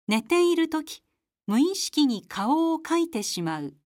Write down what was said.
寝ているとき、無意識に顔を描いてしまう。